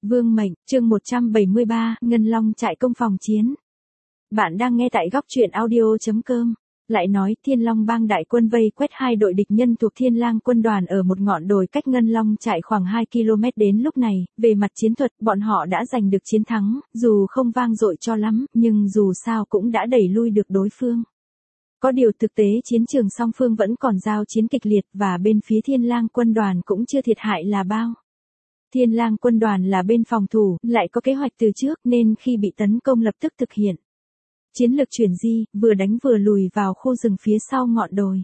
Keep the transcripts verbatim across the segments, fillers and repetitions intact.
Vương mệnh, chương một trăm bảy mươi ba, Ngân Long trại công phòng chiến. Bạn đang nghe tại góc truyện audio chấm com. Lại nói, Thiên Long bang đại quân vây quét hai đội địch nhân thuộc Thiên Lang quân đoàn ở một ngọn đồi cách Ngân Long trại khoảng hai ki lô mét. Đến lúc này, về mặt chiến thuật, bọn họ đã giành được chiến thắng, dù không vang dội cho lắm, nhưng dù sao cũng đã đẩy lui được đối phương. Có điều thực tế chiến trường song phương vẫn còn giao chiến kịch liệt và bên phía Thiên Lang quân đoàn cũng chưa thiệt hại là bao. Thiên Lang quân đoàn là bên phòng thủ, lại có kế hoạch từ trước nên khi bị tấn công lập tức thực hiện chiến lược chuyển di, vừa đánh vừa lùi vào khu rừng phía sau ngọn đồi.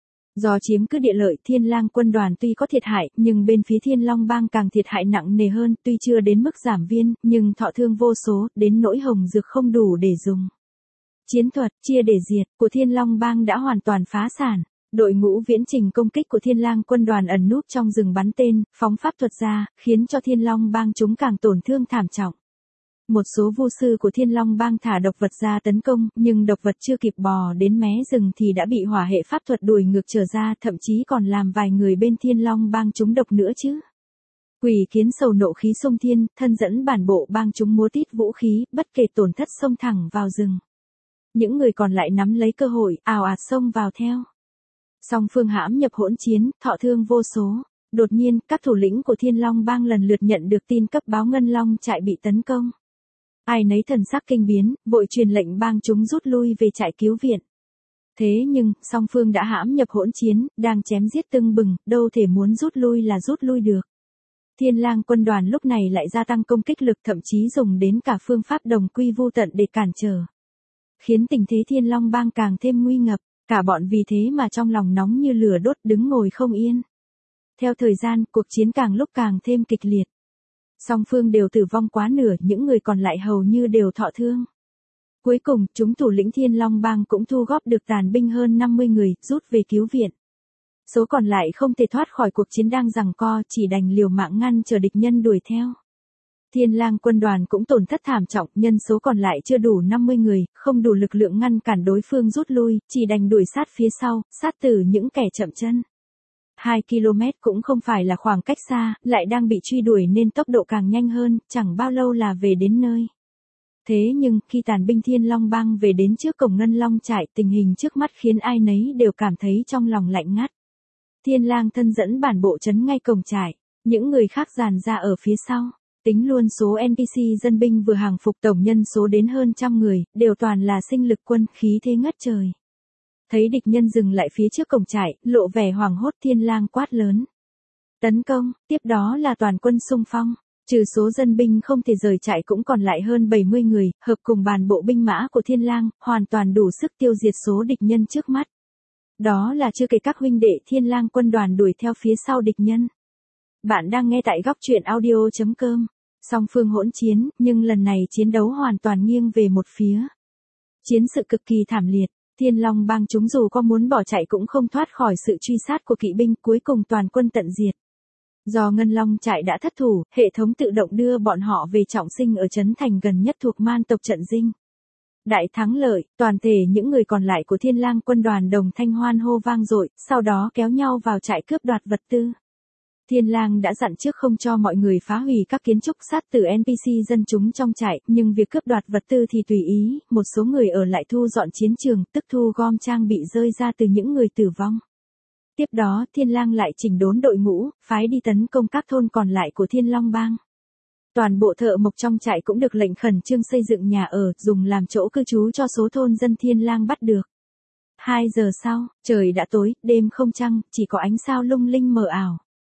Do chiếm cứ địa lợi, Thiên Lang quân đoàn tuy có thiệt hại, nhưng bên phía Thiên Long bang càng thiệt hại nặng nề hơn, tuy chưa đến mức giảm viên, nhưng thọ thương vô số, đến nỗi hồng dược không đủ để dùng. Chiến thuật chia để diệt của Thiên Long bang đã hoàn toàn phá sản. Đội ngũ viễn trình công kích của Thiên Lang quân đoàn ẩn núp trong rừng bắn tên, phóng pháp thuật ra, khiến cho Thiên Long bang chúng càng tổn thương thảm trọng. Một số vu sư của Thiên Long bang thả độc vật ra tấn công, nhưng độc vật chưa kịp bò đến mé rừng thì đã bị hỏa hệ pháp thuật đuổi ngược trở ra, thậm chí còn làm vài người bên Thiên Long bang chúng độc nữa chứ. Quỷ kiến sầu nộ khí xông thiên, thân dẫn bản bộ bang chúng múa tít vũ khí, bất kể tổn thất xông thẳng vào rừng. Những người còn lại nắm lấy cơ hội, ào ạt xông vào theo. Song phương hãm nhập hỗn chiến, thọ thương vô số. Đột nhiên, các thủ lĩnh của Thiên Long bang lần lượt nhận được tin cấp báo Ngân Long trại bị tấn công. Ai nấy thần sắc kinh biến, vội truyền lệnh bang chúng rút lui về trại cứu viện. Thế nhưng, song phương đã hãm nhập hỗn chiến, đang chém giết tưng bừng, đâu thể muốn rút lui là rút lui được. Thiên Lang quân đoàn lúc này lại gia tăng công kích lực, thậm chí dùng đến cả phương pháp đồng quy vu tận để cản trở. Khiến tình thế Thiên Long bang càng thêm nguy ngập. Cả bọn vì thế mà trong lòng nóng như lửa đốt, đứng ngồi không yên. Theo thời gian, cuộc chiến càng lúc càng thêm kịch liệt. Song phương đều tử vong quá nửa, những người còn lại hầu như đều thọ thương. Cuối cùng, chúng thủ lĩnh Thiên Long bang cũng thu góp được tàn binh hơn năm mươi người, rút về cứu viện. Số còn lại không thể thoát khỏi cuộc chiến đang giằng co, chỉ đành liều mạng ngăn chờ địch nhân đuổi theo. Thiên Lang quân đoàn cũng tổn thất thảm trọng, nhân số còn lại chưa đủ năm mươi người, không đủ lực lượng ngăn cản đối phương rút lui, chỉ đành đuổi sát phía sau, sát tử những kẻ chậm chân. hai ki lô mét cũng không phải là khoảng cách xa, lại đang bị truy đuổi nên tốc độ càng nhanh hơn, chẳng bao lâu là về đến nơi. Thế nhưng, khi tàn binh Thiên Long bang về đến trước cổng Ngân Long trại, tình hình trước mắt khiến ai nấy đều cảm thấy trong lòng lạnh ngắt. Thiên Lang thân dẫn bản bộ trấn ngay cổng trại, những người khác dàn ra ở phía sau. Tính luôn số en pê xê dân binh vừa hàng phục tổng nhân số đến hơn trăm người, đều toàn là sinh lực quân, khí thế ngất trời. Thấy địch nhân dừng lại phía trước cổng trại, lộ vẻ hoảng hốt, Thiên Lang quát lớn. Tấn công, tiếp đó là toàn quân xung phong. Trừ số dân binh không thể rời trại cũng còn lại hơn bảy mươi người, hợp cùng bàn bộ binh mã của Thiên Lang, hoàn toàn đủ sức tiêu diệt số địch nhân trước mắt. Đó là chưa kể các huynh đệ Thiên Lang quân đoàn đuổi theo phía sau địch nhân. Bạn đang nghe tại góc truyện audio chấm com. Song phương hỗn chiến, nhưng lần này chiến đấu hoàn toàn nghiêng về một phía. Chiến sự cực kỳ thảm liệt, Thiên Long bang chúng dù có muốn bỏ chạy cũng không thoát khỏi sự truy sát của kỵ binh, cuối cùng toàn quân tận diệt. Do Ngân Long trại đã thất thủ, hệ thống tự động đưa bọn họ về trọng sinh ở trấn thành gần nhất thuộc man tộc Trận Dinh. Đại thắng lợi, toàn thể những người còn lại của Thiên Lang quân đoàn đồng thanh hoan hô vang dội, sau đó kéo nhau vào trại cướp đoạt vật tư. Thiên Lang đã dặn trước không cho mọi người phá hủy các kiến trúc, sát tử en pê xê dân chúng trong trại, nhưng việc cướp đoạt vật tư thì tùy ý, một số người ở lại thu dọn chiến trường, tức thu gom trang bị rơi ra từ những người tử vong. Tiếp đó, Thiên Lang lại chỉnh đốn đội ngũ, phái đi tấn công các thôn còn lại của Thiên Long bang. Toàn bộ thợ mộc trong trại cũng được lệnh khẩn trương xây dựng nhà ở, dùng làm chỗ cư trú cho số thôn dân Thiên Lang bắt được. Hai giờ sau, trời đã tối, đêm không trăng, chỉ có ánh sao lung linh mờ ảo.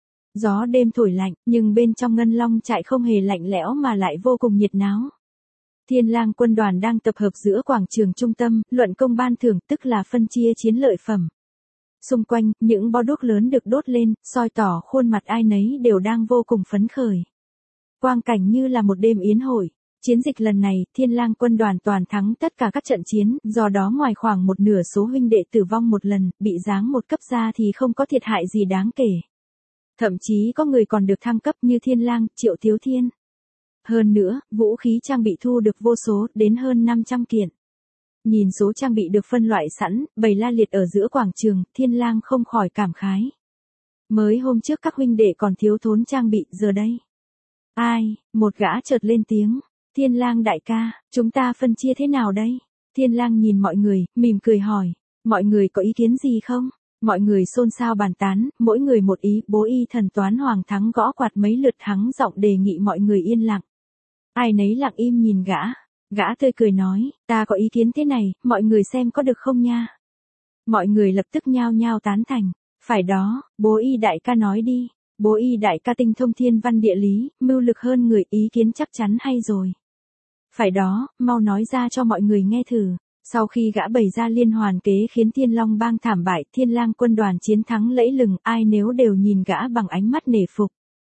Gió đêm thổi lạnh, nhưng bên trong Ngân Long trại không hề lạnh lẽo mà lại vô cùng nhiệt náo. Thiên Lang quân đoàn đang tập hợp giữa quảng trường trung tâm, luận công ban thưởng, tức là phân chia chiến lợi phẩm. Xung quanh, những bó đuốc lớn được đốt lên, soi tỏ khuôn mặt ai nấy đều đang vô cùng phấn khởi. Quang cảnh như là một đêm yến hội. Chiến dịch lần này, Thiên Lang quân đoàn toàn thắng tất cả các trận chiến, do đó ngoài khoảng một nửa số huynh đệ tử vong một lần, bị giáng một cấp ra thì không có thiệt hại gì đáng kể. Thậm chí có người còn được thăng cấp như Thiên Lang, Triệu Thiếu Thiên. Hơn nữa, vũ khí trang bị thu được vô số, đến hơn năm trăm kiện. Nhìn số trang bị được phân loại sẵn, bày la liệt ở giữa quảng trường, Thiên Lang không khỏi cảm khái. Mới hôm trước các huynh đệ còn thiếu thốn trang bị, giờ đây. Ai, một gã chợt lên tiếng. Thiên Lang đại ca, chúng ta phân chia thế nào đây? Thiên Lang nhìn mọi người, mỉm cười hỏi. Mọi người có ý kiến gì không? Mọi người xôn xao bàn tán, mỗi người một ý. Bố y thần toán Hoàng Thắng gõ quạt mấy lượt hắng giọng đề nghị mọi người yên lặng. Ai nấy lặng im nhìn gã. Gã tươi cười nói, ta có ý kiến thế này, mọi người xem có được không nha? Mọi người lập tức nhao nhao tán thành. Phải đó, bố y đại ca nói đi. Bố y đại ca tinh thông thiên văn địa lý, mưu lực hơn người, ý kiến chắc chắn hay rồi. Phải đó, mau nói ra cho mọi người nghe thử. Sau khi gã bày ra liên hoàn kế khiến Thiên Long bang thảm bại, Thiên Lang quân đoàn chiến thắng lẫy lừng, ai nếu đều nhìn gã bằng ánh mắt nể phục.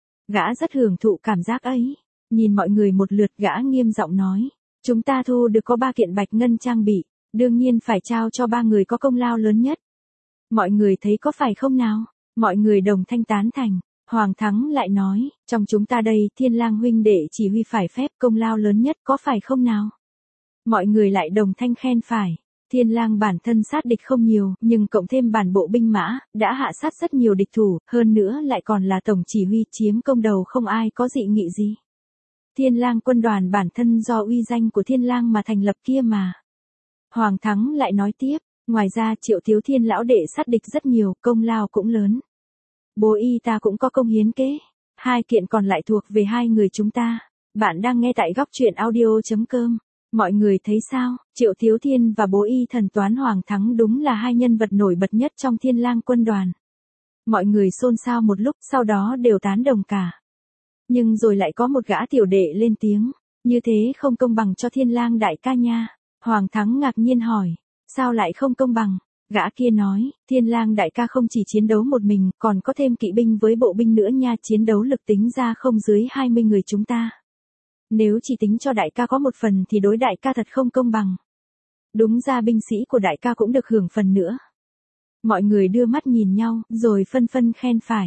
Gã rất hưởng thụ cảm giác ấy. Nhìn mọi người một lượt, gã nghiêm giọng nói. Chúng ta thu được có ba kiện bạch ngân trang bị, đương nhiên phải trao cho ba người có công lao lớn nhất. Mọi người thấy có phải không nào? Mọi người đồng thanh tán thành. Hoàng Thắng lại nói, trong chúng ta đây, Thiên Lang huynh đệ chỉ huy phải phép công lao lớn nhất, có phải không nào? Mọi người lại đồng thanh khen phải. Thiên Lang bản thân sát địch không nhiều, nhưng cộng thêm bản bộ binh mã, đã hạ sát rất nhiều địch thủ, hơn nữa lại còn là tổng chỉ huy, chiếm công đầu không ai có dị nghị gì. Thiên Lang quân đoàn bản thân do uy danh của Thiên Lang mà thành lập kia mà. Hoàng Thắng lại nói tiếp, ngoài ra Triệu Thiếu Thiên lão đệ sát địch rất nhiều, công lao cũng lớn. Bố y ta cũng có công hiến kế. Hai kiện còn lại thuộc về hai người chúng ta. Bạn đang nghe tại góc truyện audio.com. Mọi người thấy sao? Triệu Thiếu Thiên và bố y thần toán Hoàng Thắng đúng là hai nhân vật nổi bật nhất trong Thiên Lang quân đoàn. Mọi người xôn xao một lúc, sau đó đều tán đồng cả. Nhưng rồi lại có một gã tiểu đệ lên tiếng. Như thế không công bằng cho Thiên Lang đại ca nha. Hoàng Thắng ngạc nhiên hỏi. Sao lại không công bằng? Gã kia nói, Thiên Lang đại ca không chỉ chiến đấu một mình, còn có thêm kỵ binh với bộ binh nữa nha, chiến đấu lực tính ra không dưới hai mươi người chúng ta. Nếu chỉ tính cho đại ca có một phần thì đối đại ca thật không công bằng. Đúng ra binh sĩ của đại ca cũng được hưởng phần nữa. Mọi người đưa mắt nhìn nhau, rồi phân phân khen phải.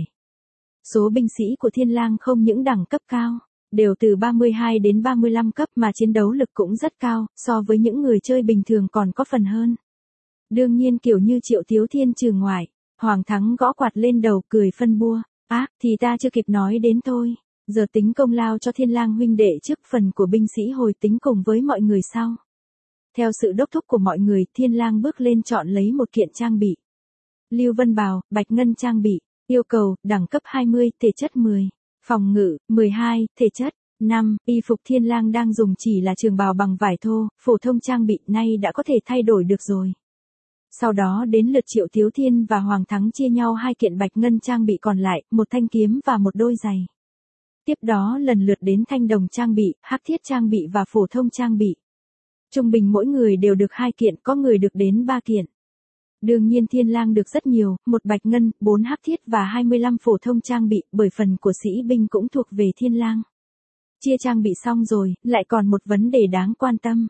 Số binh sĩ của Thiên Lang không những đẳng cấp cao, đều từ ba mươi hai đến ba mươi lăm cấp mà chiến đấu lực cũng rất cao, so với những người chơi bình thường còn có phần hơn. Đương nhiên kiểu như Triệu Thiếu Thiên trừ ngoại. Hoàng Thắng gõ quạt lên đầu cười phân bua. Á, thì ta chưa kịp nói đến thôi. Giờ tính công lao cho Thiên Lang huynh đệ trước, phần của binh sĩ hồi tính cùng với mọi người sau. Theo sự đốc thúc của mọi người, Thiên Lang bước lên chọn lấy một kiện trang bị. Lưu Vân Bào, bạch ngân trang bị. Yêu cầu, đẳng cấp hai mươi, thể chất mười. Phòng ngự, mười hai, thể chất năm. Y phục Thiên Lang đang dùng chỉ là trường bào bằng vải thô, phổ thông trang bị nay đã có thể thay đổi được rồi. Sau đó đến lượt Triệu Thiếu Thiên và Hoàng Thắng chia nhau hai kiện bạch ngân trang bị còn lại, một thanh kiếm và một đôi giày. Tiếp đó lần lượt đến thanh đồng trang bị, hắc thiết trang bị và phổ thông trang bị. Trung bình mỗi người đều được hai kiện, có người được đến ba kiện. Đương nhiên Thiên Lang được rất nhiều, một bạch ngân, bốn hắc thiết và hai mươi lăm phổ thông trang bị, bởi phần của sĩ binh cũng thuộc về Thiên Lang. Chia trang bị xong rồi, lại còn một vấn đề đáng quan tâm.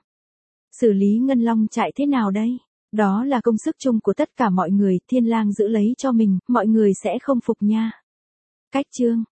Xử lý Ngân Long trại thế nào đây? Đó là công sức chung của tất cả mọi người, Thiên Lang giữ lấy cho mình, mọi người sẽ không phục nha. Cách chương